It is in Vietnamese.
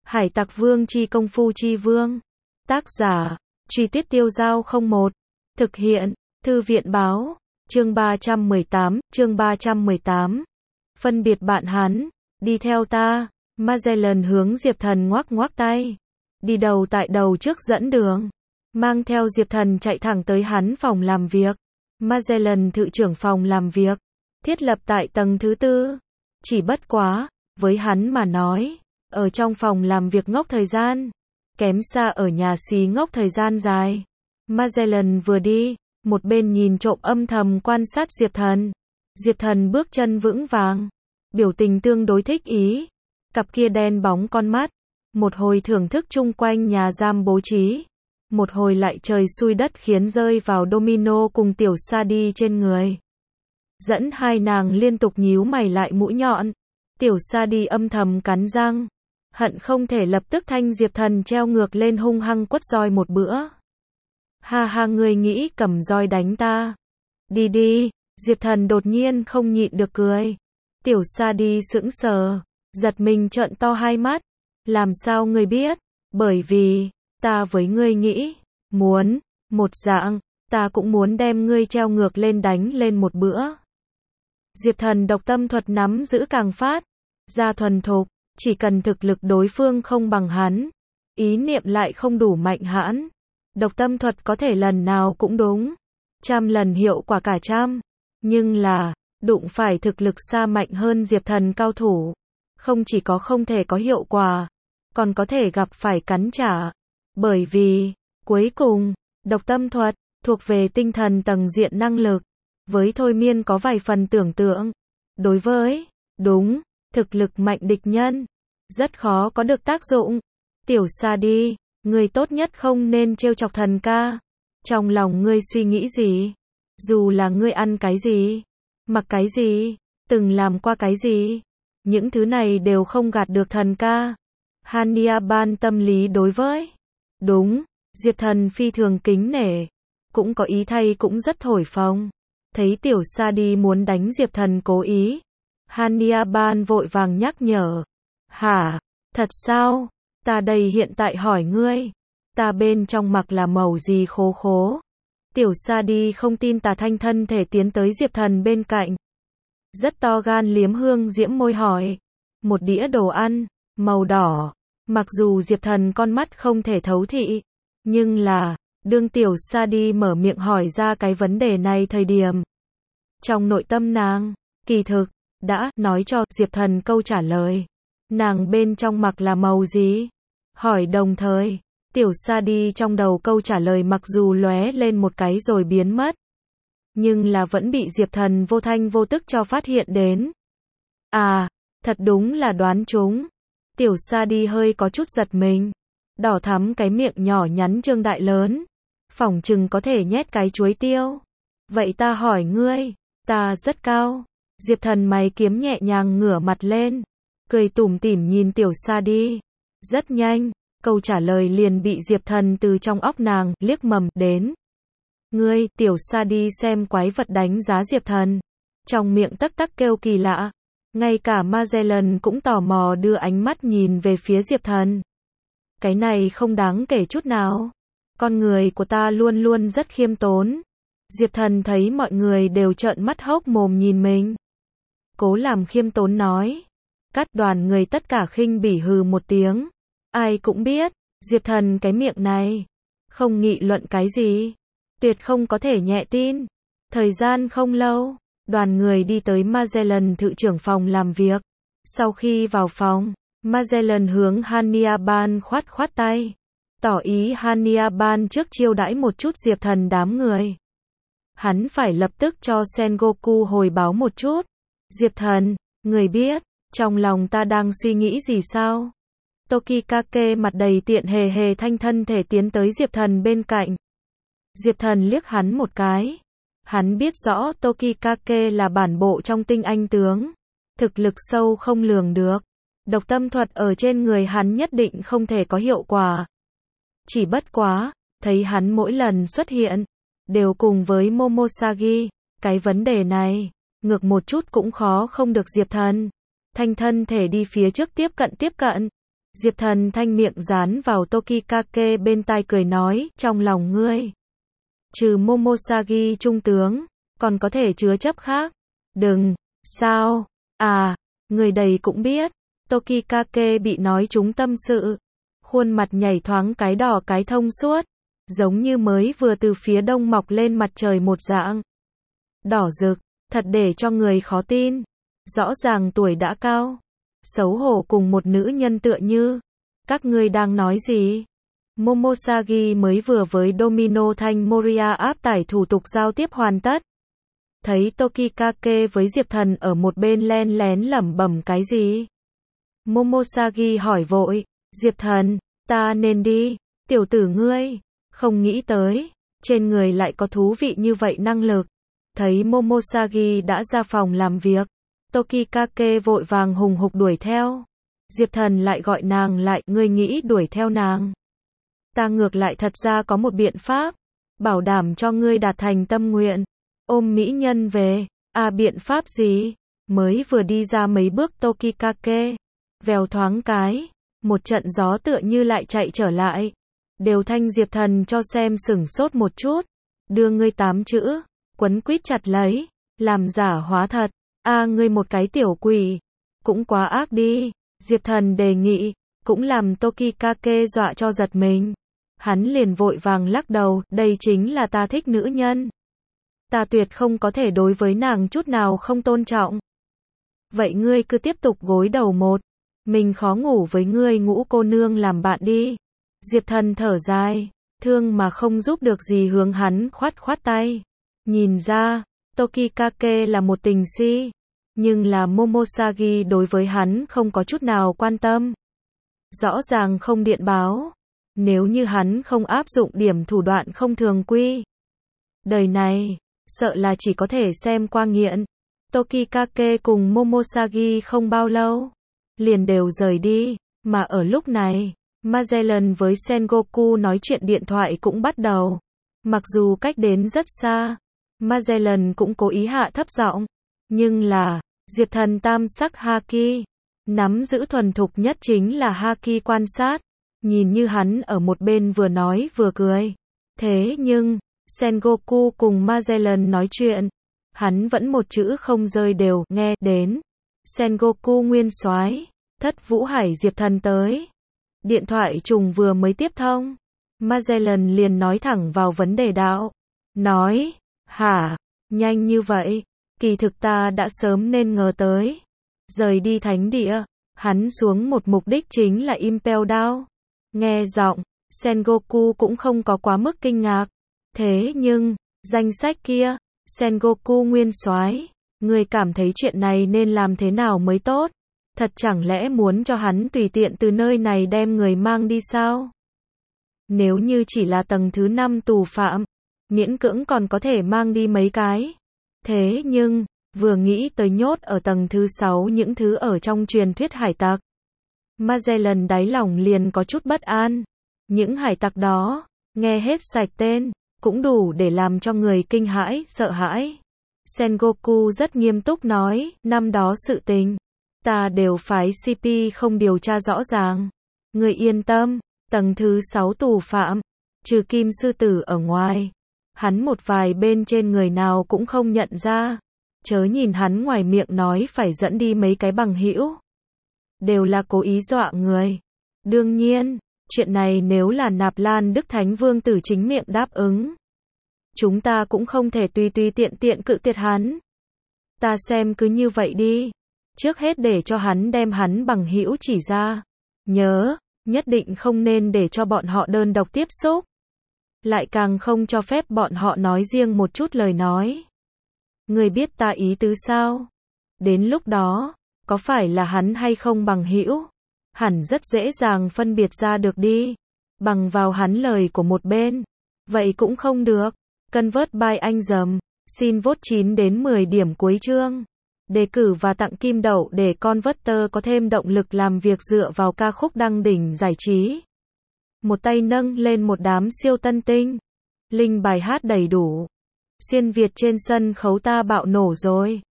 Hải Tặc Vương chi công phu chi vương. Tác giả, Truy Tuyết Tiêu Giao 01. Thực hiện, Thư viện báo, chương 318. Phân biệt bạn hắn, đi theo ta. Magellan hướng Diệp Thần ngoắc ngoắc tay. Đi đầu tại đầu trước dẫn đường. Mang theo Diệp Thần chạy thẳng tới hắn phòng làm việc. Magellan thự trưởng phòng làm việc, thiết lập tại tầng thứ 4. Chỉ bất quá, với hắn mà nói, ở trong phòng làm việc ngốc thời gian, kém xa ở nhà xí ngốc thời gian dài. Magellan vừa đi, một bên nhìn trộm âm thầm quan sát Diệp Thần. Diệp Thần bước chân vững vàng, biểu tình tương đối thích ý, cặp kia đen bóng con mắt, một hồi thưởng thức chung quanh nhà giam bố trí, một hồi lại trời xui đất khiến rơi vào Domino cùng Tiểu Sadie trên người. Dẫn hai nàng liên tục nhíu mày lại mũi nhọn. Tiểu Sadie âm thầm cắn răng, hận không thể lập tức thanh Diệp Thần treo ngược lên hung hăng quất roi một bữa. Ha ha, ngươi nghĩ cầm roi đánh ta? Đi đi. Diệp Thần đột nhiên không nhịn được cười. Tiểu Sadie sững sờ, giật mình trợn to hai mắt. Làm sao ngươi biết? Bởi vì ta với ngươi nghĩ muốn một dạng, ta cũng muốn đem ngươi treo ngược lên đánh lên một bữa. Diệp Thần độc tâm thuật nắm giữ càng phát ra thuần thục, chỉ cần thực lực đối phương không bằng hắn, ý niệm lại không đủ mạnh hãn, độc tâm thuật có thể lần nào cũng đúng, 100 lần hiệu quả cả trăm. Nhưng là, đụng phải thực lực xa mạnh hơn Diệp Thần cao thủ, không chỉ có không thể có hiệu quả, còn có thể gặp phải cắn trả. Bởi vì, cuối cùng, độc tâm thuật, thuộc về tinh thần tầng diện năng lực, với thôi miên có vài phần tưởng tượng. Đối với, đúng, thực lực mạnh địch nhân, rất khó có được tác dụng. Tiểu Sadie, ngươi tốt nhất không nên trêu chọc thần ca. Trong lòng ngươi suy nghĩ gì? Dù là ngươi ăn cái gì, mặc cái gì, từng làm qua cái gì, những thứ này đều không gạt được thần ca. Hania Ban tâm lý đối với, đúng, Diệp Thần phi thường kính nể, cũng có ý thay cũng rất thổi phồng. Thấy Tiểu Sadie muốn đánh Diệp Thần cố ý, Hania Ban vội vàng nhắc nhở. Hả? Thật sao? Ta đây hiện tại hỏi ngươi, ta bên trong mặc là màu gì khố khố? Tiểu Sadie không tin tà thanh thân thể tiến tới Diệp Thần bên cạnh. Rất to gan liếm hương diễm môi hỏi. Một đĩa đồ ăn, màu đỏ. Mặc dù Diệp Thần con mắt không thể thấu thị, nhưng là, đương Tiểu Sadie mở miệng hỏi ra cái vấn đề này thời điểm, trong nội tâm nàng, kỳ thực, đã nói cho Diệp Thần câu trả lời. Nàng bên trong mặc là màu gì? Hỏi đồng thời, Tiểu Sadie trong đầu câu trả lời mặc dù lóe lên một cái rồi biến mất, nhưng là vẫn bị Diệp Thần vô thanh vô tức cho phát hiện đến. À, thật đúng là đoán trúng. Tiểu Sadie hơi có chút giật mình, đỏ thắm cái miệng nhỏ nhắn trương đại lớn, phỏng chừng có thể nhét cái chuối tiêu. Vậy ta hỏi ngươi, ta rất cao. Diệp Thần mày kiếm nhẹ nhàng ngửa mặt lên, cười tủm tỉm nhìn Tiểu Sadie. Rất nhanh, câu trả lời liền bị Diệp Thần từ trong óc nàng liếc mầm đến. Ngươi, Tiểu Sadie xem quái vật đánh giá Diệp Thần, trong miệng tắc tắc kêu kỳ lạ. Ngay cả Magellan cũng tò mò đưa ánh mắt nhìn về phía Diệp Thần. Cái này không đáng kể chút nào. Con người của ta luôn luôn rất khiêm tốn. Diệp Thần thấy mọi người đều trợn mắt hốc mồm nhìn mình, cố làm khiêm tốn nói. Cắt đoàn người tất cả khinh bỉ hừ một tiếng. Ai cũng biết, Diệp Thần cái miệng này, không nghị luận cái gì, tuyệt không có thể nhẹ tin. Thời gian không lâu, đoàn người đi tới Magellan thự trưởng phòng làm việc. Sau khi vào phòng, Magellan hướng Hania Ban khoát khoát tay, tỏ ý Hania Ban trước chiêu đãi một chút Diệp Thần đám người. Hắn phải lập tức cho Sengoku hồi báo một chút. Diệp Thần, người biết, trong lòng ta đang suy nghĩ gì sao? Tokikake mặt đầy tiện hề hề thanh thân thể tiến tới Diệp Thần bên cạnh. Diệp Thần liếc hắn một cái. Hắn biết rõ Tokikake là bản bộ trong tinh anh tướng, thực lực sâu không lường được. Độc tâm thuật ở trên người hắn nhất định không thể có hiệu quả. Chỉ bất quá, thấy hắn mỗi lần xuất hiện, đều cùng với Momosagi, cái vấn đề này, ngược một chút cũng khó không được Diệp Thần. Thanh thân thể đi phía trước tiếp cận. Diệp Thần thanh miệng dán vào Tokikake bên tai cười nói, trong lòng ngươi, trừ Momosagi trung tướng, còn có thể chứa chấp khác. Đừng, sao, à, người đầy cũng biết. Tokikake bị nói trúng tâm sự. Khuôn mặt nhảy thoáng cái đỏ cái thông suốt, giống như mới vừa từ phía đông mọc lên mặt trời một dạng. Đỏ rực, thật để cho người khó tin. Rõ ràng tuổi đã cao. Xấu hổ cùng một nữ nhân tựa như. Các ngươi đang nói gì? Momosagi mới vừa với Domino Thanh Moria áp tải thủ tục giao tiếp hoàn tất. Thấy Tokikake với Diệp Thần ở một bên len lén lẩm bẩm cái gì? Momosagi hỏi vội, Diệp Thần, ta nên đi, tiểu tử ngươi, không nghĩ tới, trên người lại có thú vị như vậy năng lực. Thấy Momosagi đã ra phòng làm việc, Tokikake vội vàng hùng hục đuổi theo. Diệp Thần lại gọi nàng lại, ngươi nghĩ đuổi theo nàng. Ta ngược lại thật ra có một biện pháp, bảo đảm cho ngươi đạt thành tâm nguyện, ôm mỹ nhân về. À, biện pháp gì? Mới vừa đi ra mấy bước Tokikake, vèo thoáng cái, một trận gió tựa như lại chạy trở lại. Đều thanh Diệp Thần cho xem sửng sốt một chút, đưa ngươi 8 chữ, quấn quýt chặt lấy, làm giả hóa thật. À, ngươi một cái tiểu quỷ, cũng quá ác đi. Diệp Thần đề nghị, cũng làm Tokikake dọa cho giật mình. Hắn liền vội vàng lắc đầu, đây chính là ta thích nữ nhân. Ta tuyệt không có thể đối với nàng chút nào không tôn trọng. Vậy ngươi cứ tiếp tục gối đầu một, mình khó ngủ với ngươi Ngũ cô nương làm bạn đi. Diệp Thần thở dài, thương mà không giúp được gì hướng hắn khoát khoát tay. Nhìn ra, Tokikake là một tình si, nhưng là Momosagi đối với hắn không có chút nào quan tâm. Rõ ràng không điện báo, nếu như hắn không áp dụng điểm thủ đoạn không thường quy. Đời này, sợ là chỉ có thể xem qua nghiện. Tokikake cùng Momosagi không bao lâu, liền đều rời đi, mà ở lúc này, Magellan với Sengoku nói chuyện điện thoại cũng bắt đầu. Mặc dù cách đến rất xa, Magellan cũng cố ý hạ thấp giọng, nhưng là, Diệp Thần tam sắc Haki, nắm giữ thuần thục nhất chính là Haki quan sát, nhìn như hắn ở một bên vừa nói vừa cười. Thế nhưng, Sengoku cùng Magellan nói chuyện, hắn vẫn một chữ không rơi đều nghe đến. Sengoku nguyên soái, Thất Vũ Hải Diệp Thần tới. Điện thoại trùng vừa mới tiếp thông, Magellan liền nói thẳng vào vấn đề đạo. Nói, hả, nhanh như vậy, kỳ thực ta đã sớm nên ngờ tới. Rời đi thánh địa, hắn xuống một mục đích chính là Impel Down. Nghe giọng, Sengoku cũng không có quá mức kinh ngạc. Thế nhưng, danh sách kia, Sengoku nguyên soái, người cảm thấy chuyện này nên làm thế nào mới tốt? Thật chẳng lẽ muốn cho hắn tùy tiện từ nơi này đem người mang đi sao? Nếu như chỉ là tầng thứ 5 tù phạm, miễn cưỡng còn có thể mang đi mấy cái. Thế nhưng, vừa nghĩ tới nhốt ở tầng thứ 6 những thứ ở trong truyền thuyết hải tặc, Magellan đáy lòng liền có chút bất an. Những hải tặc đó, nghe hết sạch tên, cũng đủ để làm cho người kinh hãi, sợ hãi. Sengoku rất nghiêm túc nói, năm đó sự tình, ta đều phái CP không điều tra rõ ràng. Người yên tâm, tầng thứ 6 tù phạm, trừ Kim Sư Tử ở ngoài, hắn một vài bên trên người nào cũng không nhận ra. Chớ nhìn hắn ngoài miệng nói phải dẫn đi mấy cái bằng hữu, đều là cố ý dọa người. Đương nhiên, chuyện này nếu là Nạp Lan Đức Thánh Vương Tử chính miệng đáp ứng, chúng ta cũng không thể tùy tùy tiện tiện cự tuyệt hắn. Ta xem cứ như vậy đi. Trước hết để cho hắn đem hắn bằng hữu chỉ ra. Nhớ, nhất định không nên để cho bọn họ đơn độc tiếp xúc. Lại càng không cho phép bọn họ nói riêng một chút lời nói. Người biết ta ý tứ sao? Đến lúc đó, có phải là hắn hay không bằng hữu? Hẳn rất dễ dàng phân biệt ra được đi. Bằng vào hắn lời của một bên. Vậy cũng không được. Convert by anh dầm. Xin vote 9 đến 10 điểm cuối chương. Đề cử và tặng kim đậu để Converter có thêm động lực làm việc dựa vào ca khúc đăng đỉnh giải trí. Một tay nâng lên một đám siêu tân tinh. Link bài hát đầy đủ. Xuyên Việt trên sân khấu ta bạo nổ rồi.